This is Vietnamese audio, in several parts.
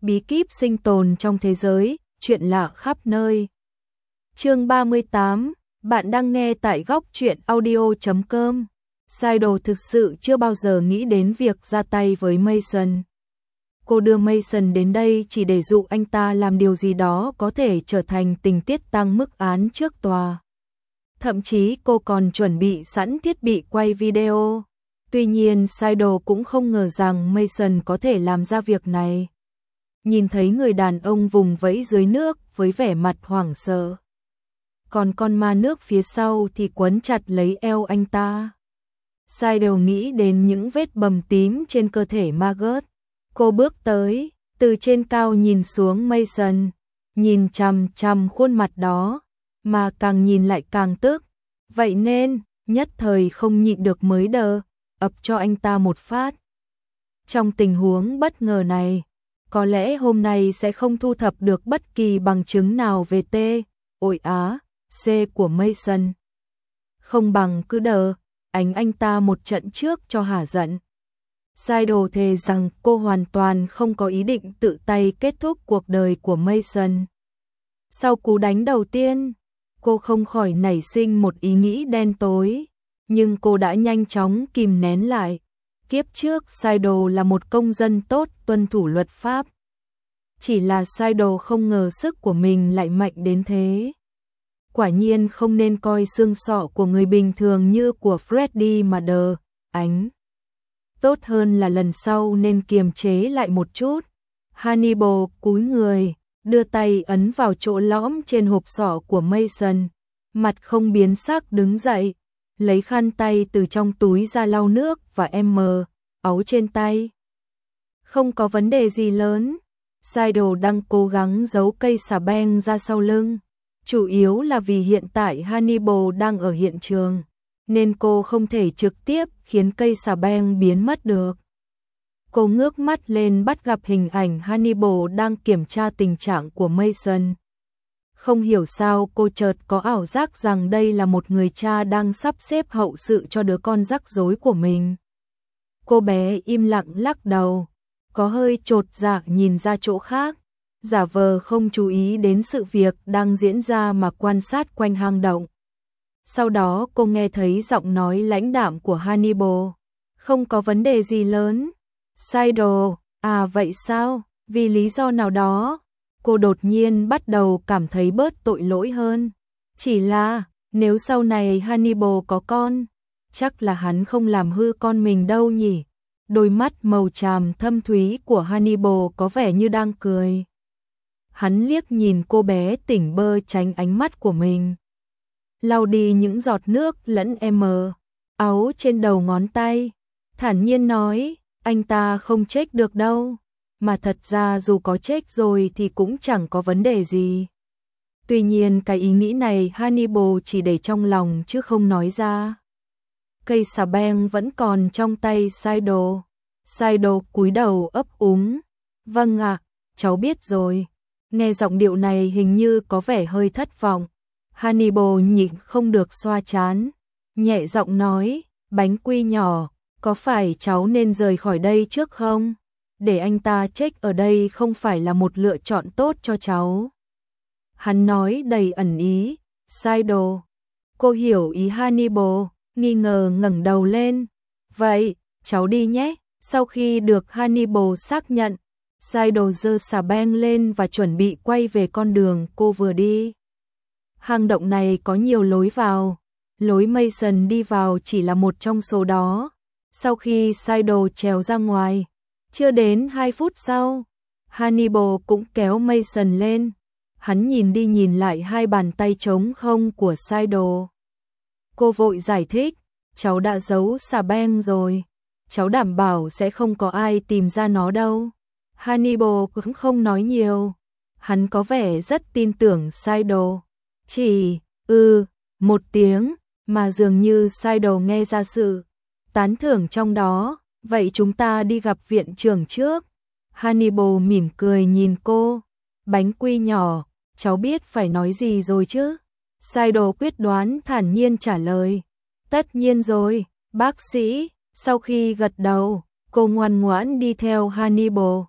bí kíp sinh tồn trong thế giới, chuyện lạ khắp nơi. Chương 38, bạn đang nghe tại góc truyện audio.com. Sydo thực sự chưa bao giờ nghĩ đến việc ra tay với Mason. Cô đưa Mason đến đây chỉ để dụ anh ta làm điều gì đó có thể trở thành tình tiết tăng mức án trước tòa. Thậm chí cô còn chuẩn bị sẵn thiết bị quay video. Tuy nhiên Sydo cũng không ngờ rằng Mason có thể làm ra việc này. Nhìn thấy người đàn ông vùng vẫy dưới nước với vẻ mặt hoảng sợ. Còn con ma nước phía sau thì quấn chặt lấy eo anh ta. Sydo nghĩ đến những vết bầm tím trên cơ thể Margaret. Cô bước tới, từ trên cao nhìn xuống Mason, nhìn chằm chằm khuôn mặt đó, mà càng nhìn lại càng tức. Vậy nên, nhất thời không nhịn được mới đờ, ập cho anh ta một phát. Trong tình huống bất ngờ này, có lẽ hôm nay sẽ không thu thập được bất kỳ bằng chứng nào về C của Mason. Không bằng cứ đờ, anh ta một trận trước cho hả giận. Sydo thề rằng cô hoàn toàn không có ý định tự tay kết thúc cuộc đời của Mason. Sau cú đánh đầu tiên, cô không khỏi nảy sinh một ý nghĩ đen tối, nhưng cô đã nhanh chóng kìm nén lại. Kiếp trước Sydo là một công dân tốt tuân thủ luật pháp. Chỉ là Sydo không ngờ sức của mình lại mạnh đến thế. Quả nhiên không nên coi xương sọ của người bình thường như của Freddy mà đờ, ánh. Tốt hơn là lần sau nên kiềm chế lại một chút. Hannibal cúi người, đưa tay ấn vào chỗ lõm trên hộp sọ của Mason. Mặt không biến sắc đứng dậy, lấy khăn tay từ trong túi ra lau nước và áo trên tay. Không có vấn đề gì lớn. Sydo đang cố gắng giấu cây xà beng ra sau lưng. Chủ yếu là vì hiện tại Hannibal đang ở hiện trường, nên cô không thể trực tiếp khiến cây xà beng biến mất được. Cô ngước mắt lên bắt gặp hình ảnh Hannibal đang kiểm tra tình trạng của Mason. Không hiểu sao cô chợt có ảo giác rằng đây là một người cha đang sắp xếp hậu sự cho đứa con rắc rối của mình. Cô bé im lặng lắc đầu, có hơi chột dạ nhìn ra chỗ khác, giả vờ không chú ý đến sự việc đang diễn ra mà quan sát quanh hang động. Sau đó cô nghe thấy giọng nói lãnh đạm của Hannibal. Không có vấn đề gì lớn. Sydo, à vậy sao? Vì lý do nào đó, cô đột nhiên bắt đầu cảm thấy bớt tội lỗi hơn. Chỉ là, nếu sau này Hannibal có con, chắc là hắn không làm hư con mình đâu nhỉ? Đôi mắt màu tràm thâm thúy của Hannibal có vẻ như đang cười. Hắn liếc nhìn cô bé tỉnh bơ tránh ánh mắt của mình. Lau đi những giọt nước lẫn áo trên đầu ngón tay. Thản nhiên nói, anh ta không chết được đâu. Mà thật ra dù có chết rồi thì cũng chẳng có vấn đề gì. Tuy nhiên cái ý nghĩ này Hannibal chỉ để trong lòng chứ không nói ra. Cây xà beng vẫn còn trong tay Sydo. Sydo cúi đầu ấp úng. Vâng ạ, cháu biết rồi. Nghe giọng điệu này hình như có vẻ hơi thất vọng. Hannibal nhịn không được xoa trán. Nhẹ giọng nói, bánh quy nhỏ, có phải cháu nên rời khỏi đây trước không? Để anh ta chết ở đây không phải là một lựa chọn tốt cho cháu. Hắn nói đầy ẩn ý. Sydo. Cô hiểu ý Hannibal, nghi ngờ ngẩng đầu lên. Vậy, cháu đi nhé. Sau khi được Hannibal xác nhận, Sydo giơ xà beng lên và chuẩn bị quay về con đường cô vừa đi. Hang động này có nhiều lối vào. Lối Mason đi vào chỉ là một trong số đó. Sau khi Sydo trèo ra ngoài, chưa đến 2 phút sau, Hannibal cũng kéo Mason lên. Hắn nhìn đi nhìn lại hai bàn tay trống không của Sydo. Cô vội giải thích, cháu đã giấu xà beng rồi. Cháu đảm bảo sẽ không có ai tìm ra nó đâu. Hannibal cũng không nói nhiều. Hắn có vẻ rất tin tưởng Sydo. Chỉ, một tiếng, mà dường như Sydo nghe ra sự tán thưởng trong đó. Vậy chúng ta đi gặp viện trưởng trước. Hannibal mỉm cười nhìn cô. Bánh quy nhỏ, cháu biết phải nói gì rồi chứ? Sydo quyết đoán thản nhiên trả lời. Tất nhiên rồi, bác sĩ. Sau khi gật đầu, cô ngoan ngoãn đi theo Hannibal.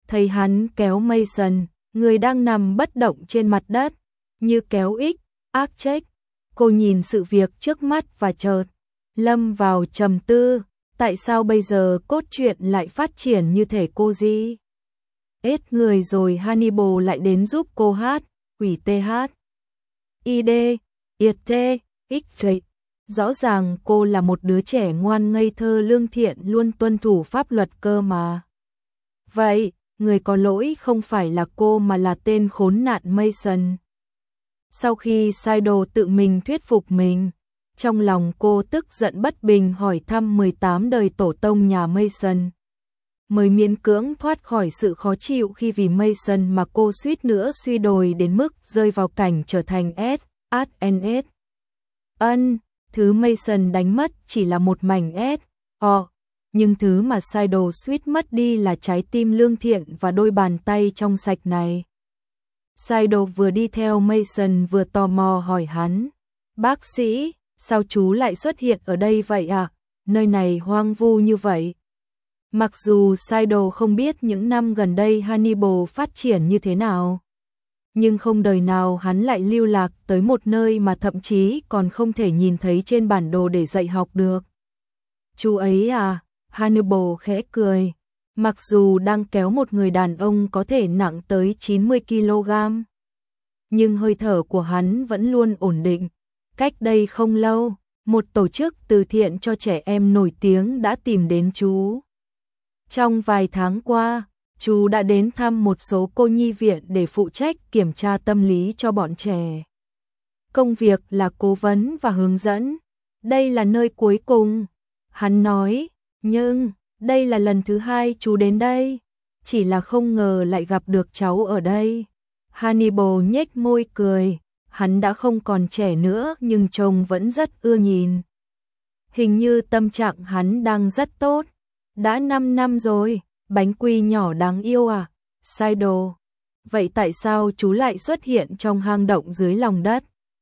thấy hắn kéo Mason, người đang nằm bất động trên mặt đất, như kéo ác trách. Cô nhìn sự việc trước mắt và chợt lâm vào trầm tư, tại sao bây giờ cốt truyện lại phát triển như thể cô gì? Hết người rồi Hannibal lại đến giúp cô hát, quỷ TH. ID, IT, X. Rõ ràng cô là một đứa trẻ ngoan ngây thơ lương thiện luôn tuân thủ pháp luật cơ mà. Vậy, người có lỗi không phải là cô mà là tên khốn nạn Mason. Sau khi Sydo tự mình thuyết phục mình, trong lòng cô tức giận bất bình hỏi thăm 18 đời tổ tông nhà Mason. Mới miễn cưỡng thoát khỏi sự khó chịu khi vì Mason mà cô suýt nữa suy đồi đến mức rơi vào cảnh trở thành S. Thứ Mason đánh mất chỉ là một mảnh nhưng thứ mà Sydo suýt mất đi là trái tim lương thiện và đôi bàn tay trong sạch này. Sydo vừa đi theo Mason vừa tò mò hỏi hắn, bác sĩ, sao chú lại xuất hiện ở đây vậy à? Nơi này hoang vu như vậy. Mặc dù Sydo không biết những năm gần đây Hannibal phát triển như thế nào, nhưng không đời nào hắn lại lưu lạc tới một nơi mà thậm chí còn không thể nhìn thấy trên bản đồ để dạy học được. Chú ấy à? Hannibal khẽ cười. Mặc dù đang kéo một người đàn ông có thể nặng tới 90 kg, nhưng hơi thở của hắn vẫn luôn ổn định. Cách đây không lâu, một tổ chức từ thiện cho trẻ em nổi tiếng đã tìm đến chú. Trong vài tháng qua, chú đã đến thăm một số cô nhi viện để phụ trách kiểm tra tâm lý cho bọn trẻ. Công việc là cố vấn và hướng dẫn. Đây là nơi cuối cùng, hắn nói, nhưng đây là lần thứ 2 chú đến đây, chỉ là không ngờ lại gặp được cháu ở đây. Hannibal nhếch môi cười, hắn đã không còn trẻ nữa nhưng trông vẫn rất ưa nhìn. Hình như tâm trạng hắn đang rất tốt. Đã 5 năm rồi, bánh quy nhỏ đáng yêu à? Sydo, vậy tại sao chú lại xuất hiện trong hang động dưới lòng đất?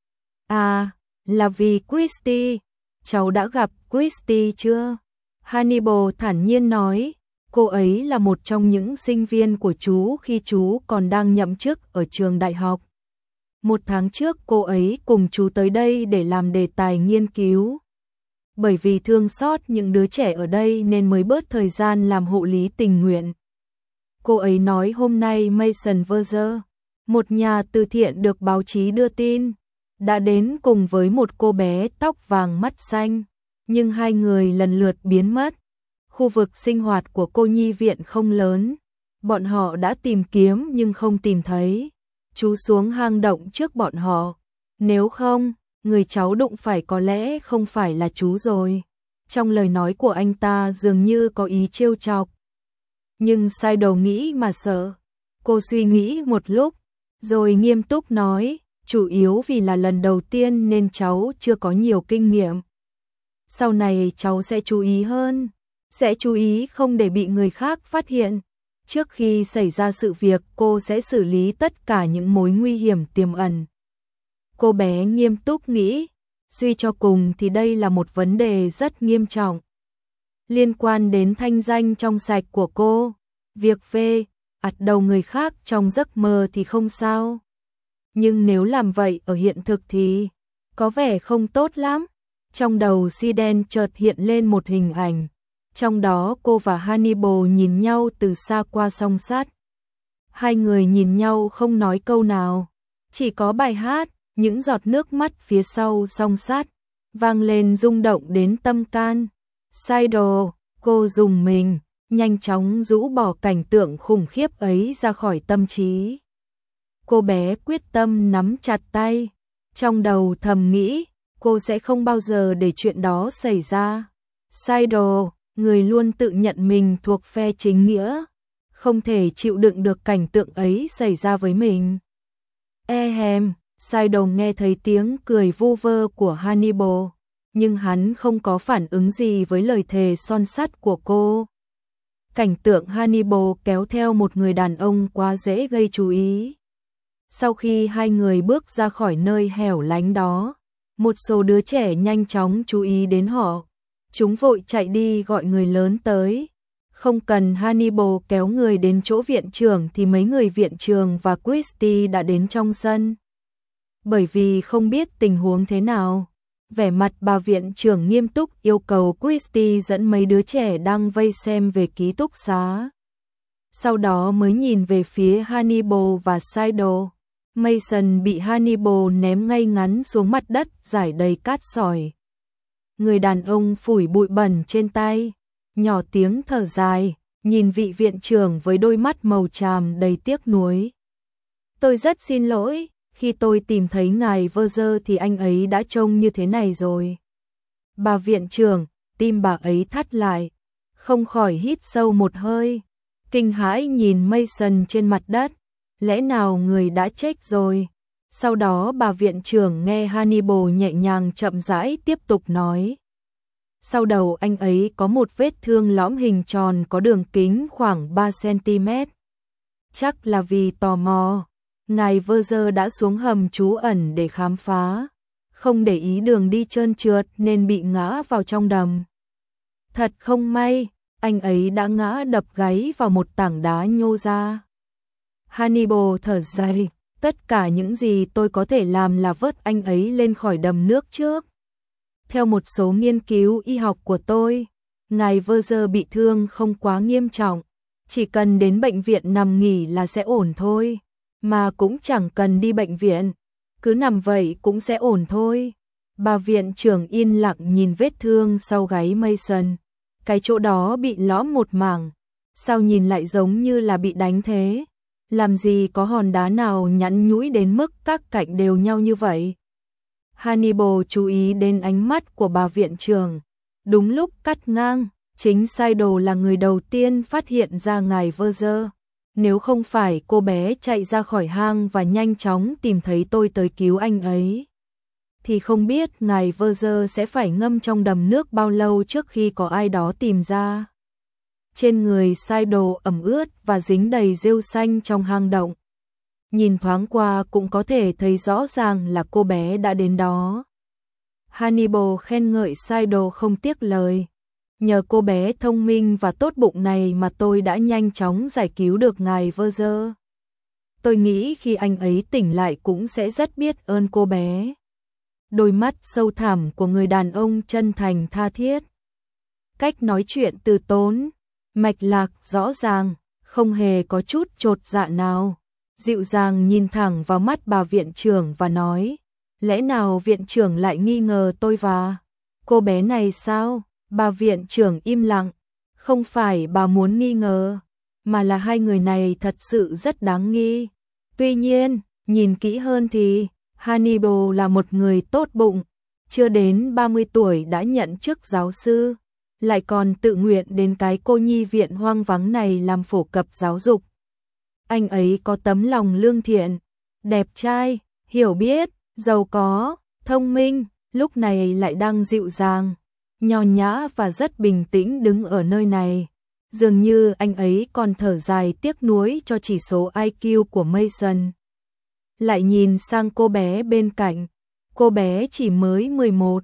À, là vì Christy. Cháu đã gặp Christy chưa? Hannibal thản nhiên nói, cô ấy là một trong những sinh viên của chú khi chú còn đang nhậm chức ở trường đại học. 1 tháng trước cô ấy cùng chú tới đây để làm đề tài nghiên cứu. Bởi vì thương xót những đứa trẻ ở đây nên mới bớt thời gian làm hộ lý tình nguyện. Cô ấy nói hôm nay Mason Verger, một nhà từ thiện được báo chí đưa tin, đã đến cùng với một cô bé tóc vàng mắt xanh, nhưng hai người lần lượt biến mất. Khu vực sinh hoạt của cô nhi viện không lớn, bọn họ đã tìm kiếm nhưng không tìm thấy. Chú xuống hang động trước bọn họ, nếu không, người cháu đụng phải có lẽ không phải là chú rồi. Trong lời nói của anh ta dường như có ý trêu chọc. Nhưng Sydo nghĩ mà sợ. Cô suy nghĩ một lúc, rồi nghiêm túc nói, chủ yếu vì là lần đầu tiên nên cháu chưa có nhiều kinh nghiệm. Sau này cháu sẽ chú ý hơn, sẽ chú ý không để bị người khác phát hiện. Trước khi xảy ra sự việc cô sẽ xử lý tất cả những mối nguy hiểm tiềm ẩn. Cô bé nghiêm túc nghĩ, suy cho cùng thì đây là một vấn đề rất nghiêm trọng. Liên quan đến thanh danh trong sạch của cô, việc ạt đầu người khác trong giấc mơ thì không sao. Nhưng nếu làm vậy ở hiện thực thì có vẻ không tốt lắm. Trong đầu Siden chợt hiện lên một hình ảnh. Trong đó cô và Hannibal nhìn nhau từ xa qua song sắt. Hai người nhìn nhau không nói câu nào. Chỉ có bài hát, những giọt nước mắt phía sau song sắt vang lên rung động đến tâm can. Sydo, cô dùng mình, nhanh chóng rũ bỏ cảnh tượng khủng khiếp ấy ra khỏi tâm trí. Cô bé quyết tâm nắm chặt tay, trong đầu thầm nghĩ, cô sẽ không bao giờ để chuyện đó xảy ra. Sydo, người luôn tự nhận mình thuộc phe chính nghĩa, không thể chịu đựng được cảnh tượng ấy xảy ra với mình. Sydo nghe thấy tiếng cười vu vơ của Hannibal, nhưng hắn không có phản ứng gì với lời thề son sắt của cô. Cảnh tượng Hannibal kéo theo một người đàn ông quá dễ gây chú ý. Sau khi hai người bước ra khỏi nơi hẻo lánh đó, một số đứa trẻ nhanh chóng chú ý đến họ. Chúng vội chạy đi gọi người lớn tới. Không cần Hannibal kéo người đến chỗ viện trưởng thì mấy người viện trưởng và Christie đã đến trong sân. Bởi vì không biết tình huống thế nào, vẻ mặt bà viện trưởng nghiêm túc yêu cầu Christie dẫn mấy đứa trẻ đang vây xem về ký túc xá. Sau đó mới nhìn về phía Hannibal và Sydal. Mason bị Hannibal ném ngay ngắn xuống mặt đất rải đầy cát sỏi. Người đàn ông phủi bụi bẩn trên tay, nhỏ tiếng thở dài, nhìn vị viện trưởng với đôi mắt màu tràm đầy tiếc nuối. Tôi rất xin lỗi, khi tôi tìm thấy ngài Verger thì anh ấy đã trông như thế này rồi. Bà viện trưởng, tim bà ấy thắt lại, không khỏi hít sâu một hơi, kinh hãi nhìn Mason trên mặt đất, lẽ nào người đã chết rồi. Sau đó bà viện trưởng nghe Hannibal nhẹ nhàng chậm rãi tiếp tục nói. Sau đầu anh ấy có một vết thương lõm hình tròn có đường kính khoảng 3 cm. Chắc là vì tò mò, ngài Verger đã xuống hầm trú ẩn để khám phá, không để ý đường đi trơn trượt nên bị ngã vào trong đầm. Thật không may, anh ấy đã ngã đập gáy vào một tảng đá nhô ra. Hannibal thở dài, tất cả những gì tôi có thể làm là vớt anh ấy lên khỏi đầm nước trước. Theo một số nghiên cứu y học của tôi, ngài Verger bị thương không quá nghiêm trọng, chỉ cần đến bệnh viện nằm nghỉ là sẽ ổn thôi, mà cũng chẳng cần đi bệnh viện, cứ nằm vậy cũng sẽ ổn thôi. Bà viện trưởng yên lặng nhìn vết thương sau gáy Mason, cái chỗ đó bị lõm một mảng, sao nhìn lại giống như là bị đánh thế, làm gì có hòn đá nào nhẵn nhũi đến mức các cạnh đều nhau như vậy. Hannibal chú ý đến ánh mắt của bà viện trưởng. Đúng lúc cắt ngang, chính Sydal là người đầu tiên phát hiện ra ngài Verger. Nếu không phải cô bé chạy ra khỏi hang và nhanh chóng tìm thấy tôi tới cứu anh ấy, thì không biết ngài Verger sẽ phải ngâm trong đầm nước bao lâu trước khi có ai đó tìm ra. Trên người Sydal ẩm ướt và dính đầy rêu xanh trong hang động. Nhìn thoáng qua cũng có thể thấy rõ ràng là cô bé đã đến đó. Hannibal khen ngợi Sydal không tiếc lời. Nhờ cô bé thông minh và tốt bụng này mà tôi đã nhanh chóng giải cứu được ngài Verger. Tôi nghĩ khi anh ấy tỉnh lại cũng sẽ rất biết ơn cô bé. Đôi mắt sâu thẳm của người đàn ông chân thành tha thiết. Cách nói chuyện từ tốn, mạch lạc rõ ràng, không hề có chút chột dạ nào. Dịu dàng nhìn thẳng vào mắt bà viện trưởng và nói, lẽ nào viện trưởng lại nghi ngờ tôi và cô bé này sao? Bà viện trưởng im lặng, không phải bà muốn nghi ngờ, mà là hai người này thật sự rất đáng nghi. Tuy nhiên, nhìn kỹ hơn thì Hannibal là một người tốt bụng, chưa đến 30 tuổi đã nhận chức giáo sư, lại còn tự nguyện đến cái cô nhi viện hoang vắng này làm phổ cập giáo dục. Anh ấy có tấm lòng lương thiện, đẹp trai, hiểu biết, giàu có, thông minh, lúc này lại đang dịu dàng, nho nhã và rất bình tĩnh đứng ở nơi này. Dường như anh ấy còn thở dài tiếc nuối cho chỉ số IQ của Mason. Lại nhìn sang cô bé bên cạnh, cô bé chỉ mới 11,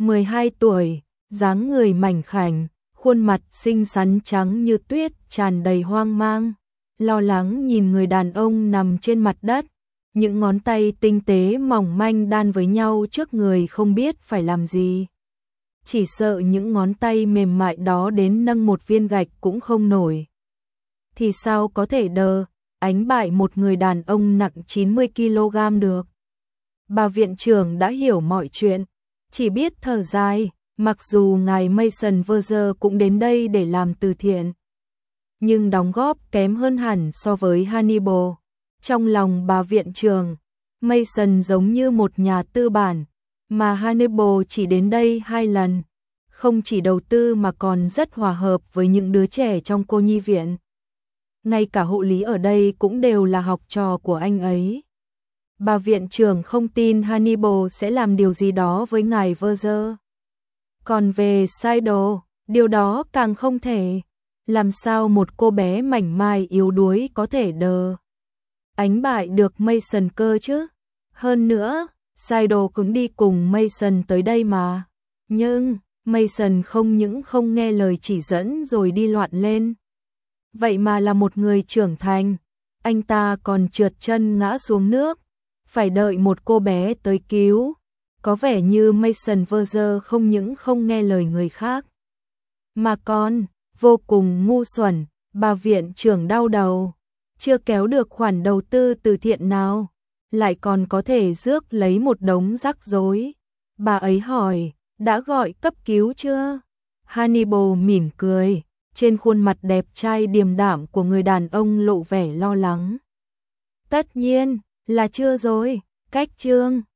12 tuổi, dáng người mảnh khảnh, khuôn mặt xinh xắn trắng như tuyết tràn đầy hoang mang. Lo lắng nhìn người đàn ông nằm trên mặt đất, những ngón tay tinh tế mỏng manh đan với nhau trước người không biết phải làm gì. Chỉ sợ những ngón tay mềm mại đó đến nâng một viên gạch cũng không nổi. Thì sao có thể đánh bại một người đàn ông nặng 90 kg được. Bà viện trưởng đã hiểu mọi chuyện, chỉ biết thở dài, mặc dù ngài Mason Verger cũng đến đây để làm từ thiện, nhưng đóng góp kém hơn hẳn so với Hannibal. Trong lòng bà viện trưởng, Mason giống như một nhà tư bản, mà Hannibal chỉ đến đây 2 lần, không chỉ đầu tư mà còn rất hòa hợp với những đứa trẻ trong cô nhi viện. Ngay cả hộ lý ở đây cũng đều là học trò của anh ấy. Bà viện trưởng không tin Hannibal sẽ làm điều gì đó với ngài Verger. Còn về Sydal, điều đó càng không thể. Làm sao một cô bé mảnh mai yếu đuối có thể đánh bại được Mason cơ chứ? Hơn nữa, Sydal cũng đi cùng Mason tới đây mà. Nhưng, Mason không những không nghe lời chỉ dẫn rồi đi loạn lên. Vậy mà là một người trưởng thành, anh ta còn trượt chân ngã xuống nước, phải đợi một cô bé tới cứu. Có vẻ như Mason Verger không những không nghe lời người khác, mà còn vô cùng ngu xuẩn. Bà viện trưởng đau đầu, chưa kéo được khoản đầu tư từ thiện nào, lại còn có thể rước lấy một đống rắc rối. Bà ấy hỏi, đã gọi cấp cứu chưa? Hannibal mỉm cười, trên khuôn mặt đẹp trai điềm đạm của người đàn ông lộ vẻ lo lắng. Tất nhiên là chưa rồi, cách chương